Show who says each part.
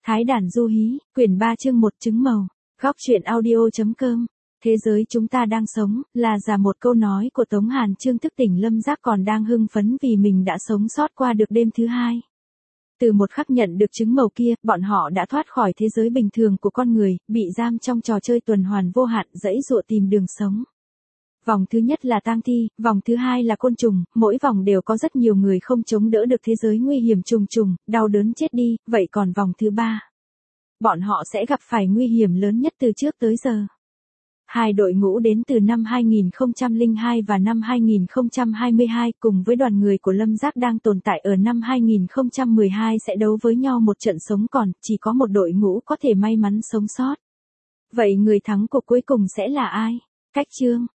Speaker 1: Thái đàn du hí, quyển 3 chương 1 trứng màu. Góc truyện audio.com. Thế giới chúng ta đang sống, là giả một câu nói của Tống Hàn Chương thức tỉnh Lâm Giác còn đang hưng phấn vì mình đã sống sót qua được đêm thứ hai. Từ một khắc nhận được trứng màu kia, bọn họ đã thoát khỏi thế giới bình thường của con người, bị giam trong trò chơi tuần hoàn vô hạn, giãy giụa tìm đường sống. Vòng thứ nhất là tang thi, vòng thứ hai là côn trùng, mỗi vòng đều có rất nhiều người không chống đỡ được thế giới nguy hiểm trùng trùng, đau đớn chết đi, vậy còn vòng thứ ba? Bọn họ sẽ gặp phải nguy hiểm lớn nhất từ trước tới giờ. Hai đội ngũ đến từ năm 2002 và năm 2022 cùng với đoàn người của Lâm Giác đang tồn tại ở năm 2012 sẽ đấu với nhau một trận sống còn, chỉ có một đội ngũ có thể may mắn sống sót. Vậy người thắng cuộc cuối cùng sẽ là ai? Cách chương